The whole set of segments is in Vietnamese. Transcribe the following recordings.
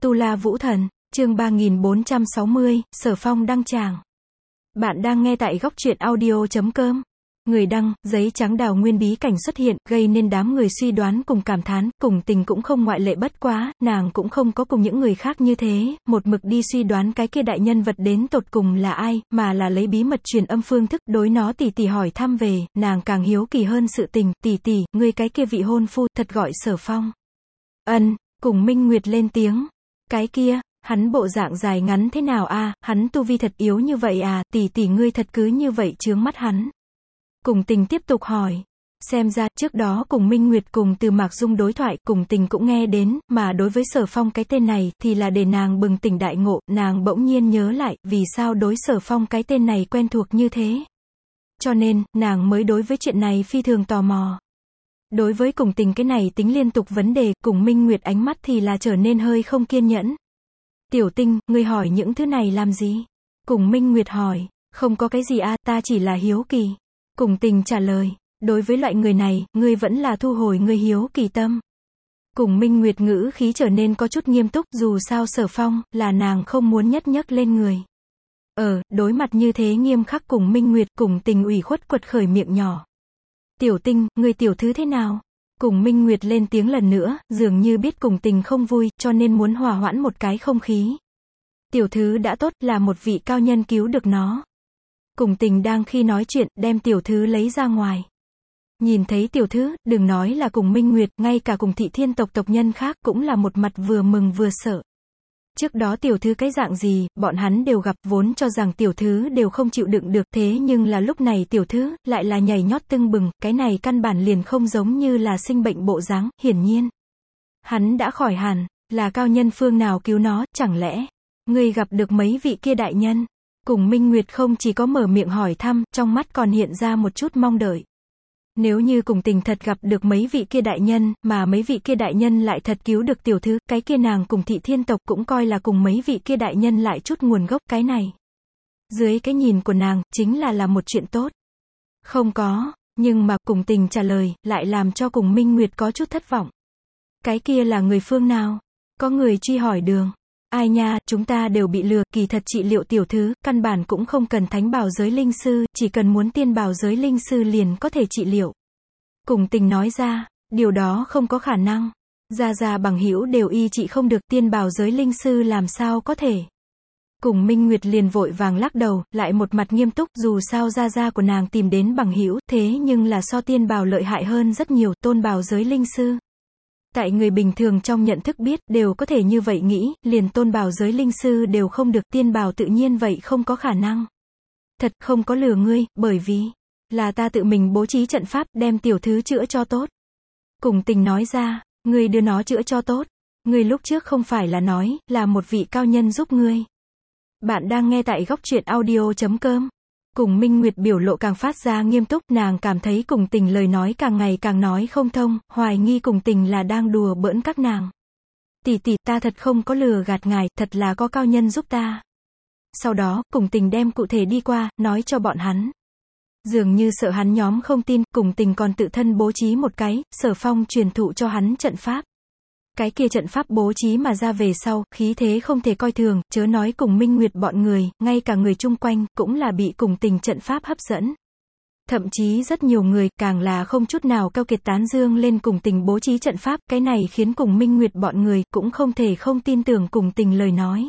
Tu La Vũ Thần, chương 3460, Sở Phong đăng tràng. Bạn đang nghe tại góc truyện audio.com. Người đăng, giấy trắng đào nguyên bí cảnh xuất hiện, gây nên đám người suy đoán cùng cảm thán, cùng tình cũng không ngoại lệ, bất quá, nàng cũng không có cùng những người khác như thế, một mực đi suy đoán cái kia đại nhân vật đến tột cùng là ai, mà là lấy bí mật truyền âm phương thức, đối nó tỉ tỉ hỏi thăm về, nàng càng hiếu kỳ hơn sự tình, tỉ tỉ, ngươi cái kia vị hôn phu, thật gọi Sở Phong. Cùng Minh Nguyệt lên tiếng. Cái kia, hắn bộ dạng dài ngắn thế nào a, hắn tu vi thật yếu như vậy à, tỷ tỷ ngươi thật cứ như vậy chướng mắt hắn. Cùng tình tiếp tục hỏi. Xem ra, trước đó cùng Minh Nguyệt cùng Từ Mạc Dung đối thoại, cùng tình cũng nghe đến, mà đối với Sở Phong cái tên này, thì là để nàng bừng tỉnh đại ngộ, nàng bỗng nhiên nhớ lại, vì sao đối Sở Phong cái tên này quen thuộc như thế. Cho nên, nàng mới đối với chuyện này phi thường tò mò. Đối với cùng tình cái này tính liên tục vấn đề, cùng Minh Nguyệt ánh mắt thì là trở nên hơi không kiên nhẫn. Tiểu Tinh, ngươi hỏi những thứ này làm gì? Cùng Minh Nguyệt hỏi, không có cái gì a, ta chỉ là hiếu kỳ. Cùng tình trả lời, đối với loại người này, ngươi vẫn là thu hồi ngươi hiếu kỳ tâm. Cùng Minh Nguyệt ngữ khí trở nên có chút nghiêm túc, dù sao Sở Phong, là nàng không muốn nhất nhấc lên người. Đối mặt như thế nghiêm khắc cùng Minh Nguyệt, cùng tình ủy khuất quật khởi miệng nhỏ. Tiểu Tinh, ngươi tiểu thứ thế nào? Cùng Minh Nguyệt lên tiếng lần nữa, dường như biết cùng tình không vui, cho nên muốn hòa hoãn một cái không khí. Tiểu thứ đã tốt, là một vị cao nhân cứu được nó. Cùng tình đang khi nói chuyện, đem tiểu thứ lấy ra ngoài. Nhìn thấy tiểu thứ, đừng nói là cùng Minh Nguyệt, ngay cả cùng Thị Thiên tộc tộc nhân khác cũng là một mặt vừa mừng vừa sợ. Trước đó tiểu thứ cái dạng gì, bọn hắn đều gặp, vốn cho rằng tiểu thứ đều không chịu đựng được, thế nhưng là lúc này tiểu thứ, lại là nhảy nhót tưng bừng, cái này căn bản liền không giống như là sinh bệnh bộ dáng, hiển nhiên. Hắn đã khỏi hẳn, là cao nhân phương nào cứu nó, chẳng lẽ, ngươi gặp được mấy vị kia đại nhân? Cùng Minh Nguyệt không chỉ có mở miệng hỏi thăm, trong mắt còn hiện ra một chút mong đợi. Nếu như cùng tình thật gặp được mấy vị kia đại nhân, mà mấy vị kia đại nhân lại thật cứu được tiểu thứ, cái kia nàng cùng Thị Thiên tộc cũng coi là cùng mấy vị kia đại nhân lại chút nguồn gốc, cái này. Dưới cái nhìn của nàng, chính là một chuyện tốt. Không có, nhưng mà cùng tình trả lời, lại làm cho cùng Minh Nguyệt có chút thất vọng. Cái kia là người phương nào? Có người truy hỏi đường. Ai nha, chúng ta đều bị lừa, kỳ thật trị liệu tiểu thứ, căn bản cũng không cần thánh bảo giới linh sư, chỉ cần muốn tiên bảo giới linh sư liền có thể trị liệu. Cùng tình nói ra, điều đó không có khả năng. Gia bằng hữu đều y trị không được, tiên bảo giới linh sư làm sao có thể. Cùng Minh Nguyệt liền vội vàng lắc đầu, lại một mặt nghiêm túc, dù sao gia của nàng tìm đến bằng hữu, thế nhưng là so tiên bảo lợi hại hơn rất nhiều, tôn bảo giới linh sư. Tại người bình thường trong nhận thức biết, đều có thể như vậy nghĩ, liền tôn bảo giới linh sư đều không được, tiên bảo tự nhiên vậy không có khả năng. Thật, không có lừa ngươi, bởi vì, là ta tự mình bố trí trận pháp, đem tiểu thứ chữa cho tốt. Cùng tình nói ra, ngươi đưa nó chữa cho tốt. Ngươi lúc trước không phải là nói, là một vị cao nhân giúp ngươi. Bạn đang nghe tại góc truyện audio.com. Cùng Minh Nguyệt biểu lộ càng phát ra nghiêm túc, nàng cảm thấy cùng tình lời nói càng ngày càng nói không thông, hoài nghi cùng tình là đang đùa bỡn các nàng. Tỷ tỷ, ta thật không có lừa gạt ngài, thật là có cao nhân giúp ta. Sau đó, cùng tình đem cụ thể đi qua, nói cho bọn hắn. Dường như sợ hắn nhóm không tin, cùng tình còn tự thân bố trí một cái, Sở Phong truyền thụ cho hắn trận pháp. Cái kia trận pháp bố trí mà ra về sau, khí thế không thể coi thường, chớ nói cùng Minh Nguyệt bọn người, ngay cả người chung quanh, cũng là bị cùng tình trận pháp hấp dẫn. Thậm chí rất nhiều người, càng là không chút nào keo kiệt tán dương lên cùng tình bố trí trận pháp, cái này khiến cùng Minh Nguyệt bọn người, cũng không thể không tin tưởng cùng tình lời nói.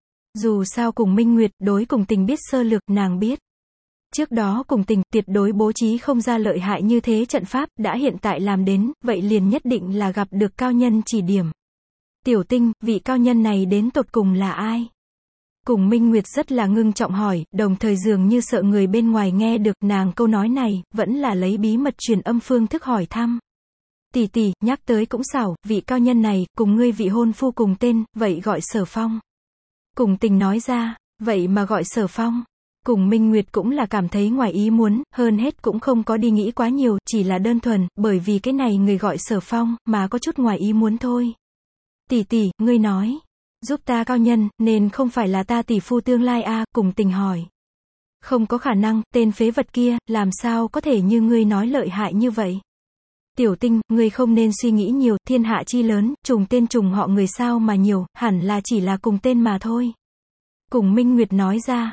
Dù sao cùng Minh Nguyệt, đối cùng tình biết sơ lược, nàng biết. Trước đó cùng tình, tuyệt đối bố trí không ra lợi hại như thế trận pháp, đã hiện tại làm đến, vậy liền nhất định là gặp được cao nhân chỉ điểm. Tiểu Tinh, vị cao nhân này đến tột cùng là ai? Cùng Minh Nguyệt rất là ngưng trọng hỏi, đồng thời dường như sợ người bên ngoài nghe được, nàng câu nói này, vẫn là lấy bí mật truyền âm phương thức hỏi thăm. Tỷ tỷ, nhắc tới cũng xảo, vị cao nhân này, cùng ngươi vị hôn phu cùng tên, vậy gọi Sở Phong. Cùng tình nói ra, vậy mà gọi Sở Phong. Cùng Minh Nguyệt cũng là cảm thấy ngoài ý muốn, hơn hết cũng không có đi nghĩ quá nhiều, chỉ là đơn thuần, bởi vì cái này người gọi Sở Phong, mà có chút ngoài ý muốn thôi. Tỷ tỷ, ngươi nói, giúp ta cao nhân, nên không phải là ta tỷ phu tương lai a, cùng tình hỏi. Không có khả năng, tên phế vật kia, làm sao có thể như ngươi nói lợi hại như vậy. Tiểu Tinh, ngươi không nên suy nghĩ nhiều, thiên hạ chi lớn, trùng tên trùng họ người sao mà nhiều, hẳn là chỉ là cùng tên mà thôi. Cùng Minh Nguyệt nói ra.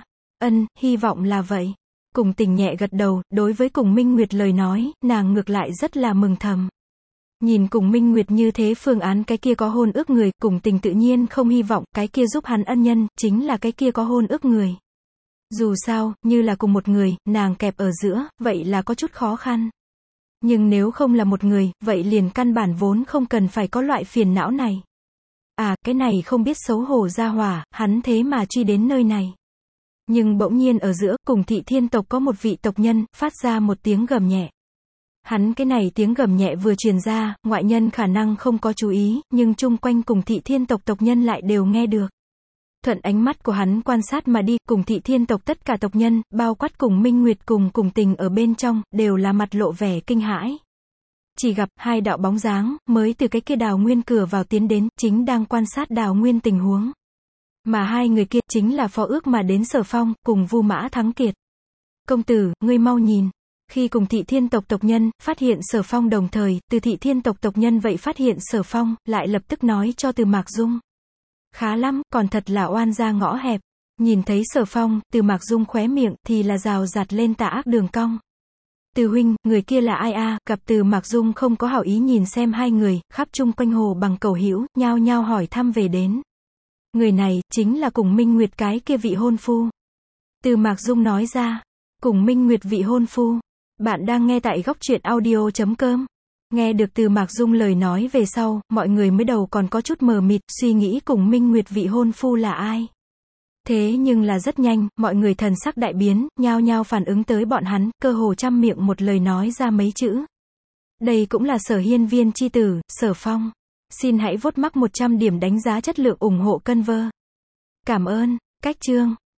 Hy vọng là vậy. Cùng Tình nhẹ gật đầu, đối với Cùng Minh Nguyệt lời nói, nàng ngược lại rất là mừng thầm. Nhìn Cùng Minh Nguyệt như thế phương án cái kia có hôn ước người, Cùng Tình tự nhiên không hy vọng, cái kia giúp hắn ân nhân, chính là cái kia có hôn ước người. Dù sao, như là cùng một người, nàng kẹp ở giữa, vậy là có chút khó khăn. Nhưng nếu không là một người, vậy liền căn bản vốn không cần phải có loại phiền não này. Cái này không biết xấu hổ ra hỏa, hắn thế mà truy đến nơi này. Nhưng bỗng nhiên ở giữa, Cùng Thị Thiên tộc có một vị tộc nhân, phát ra một tiếng gầm nhẹ. Hắn cái này tiếng gầm nhẹ vừa truyền ra, ngoại nhân khả năng không có chú ý, nhưng chung quanh Cùng Thị Thiên tộc tộc nhân lại đều nghe được. Thuận ánh mắt của hắn quan sát mà đi, Cùng Thị Thiên tộc tất cả tộc nhân, bao quát Cùng Minh Nguyệt cùng Cùng Tình ở bên trong, đều là mặt lộ vẻ kinh hãi. Chỉ gặp hai đạo bóng dáng, mới từ cái kia đào nguyên cửa vào tiến đến, chính đang quan sát đào nguyên tình huống. Mà hai người kia, chính là phó ước mà đến Sở Phong, cùng Vu Mã Thắng Kiệt. Công tử, ngươi mau nhìn. Khi Cùng Thị Thiên tộc tộc nhân, phát hiện Sở Phong đồng thời, Từ Thị Thiên tộc tộc nhân vậy phát hiện Sở Phong, lại lập tức nói cho Từ Mạc Dung. Khá lắm, còn thật là oan ra ngõ hẹp. Nhìn thấy Sở Phong, Từ Mạc Dung khóe miệng, thì là rào rạt lên tà ác đường cong. Từ huynh, người kia là ai a? Gặp Từ Mạc Dung không có hảo ý nhìn xem hai người, khắp chung quanh hồ bằng cầu hữu, nhao nhao hỏi thăm về đến. Người này, chính là Cùng Minh Nguyệt cái kia vị hôn phu. Từ Mạc Dung nói ra. Cùng Minh Nguyệt vị hôn phu. Bạn đang nghe tại góc truyện audio.com. Nghe được Từ Mạc Dung lời nói về sau, mọi người mới đầu còn có chút mờ mịt, suy nghĩ Cùng Minh Nguyệt vị hôn phu là ai. Thế nhưng là rất nhanh, mọi người thần sắc đại biến, nhao nhao phản ứng tới bọn hắn, cơ hồ trăm miệng một lời nói ra mấy chữ. Đây cũng là Sở Hiên Viên chi tử, Sở Phong. Xin hãy vote mắc 100 điểm đánh giá chất lượng ủng hộ Conver. Cảm ơn. Cách chương.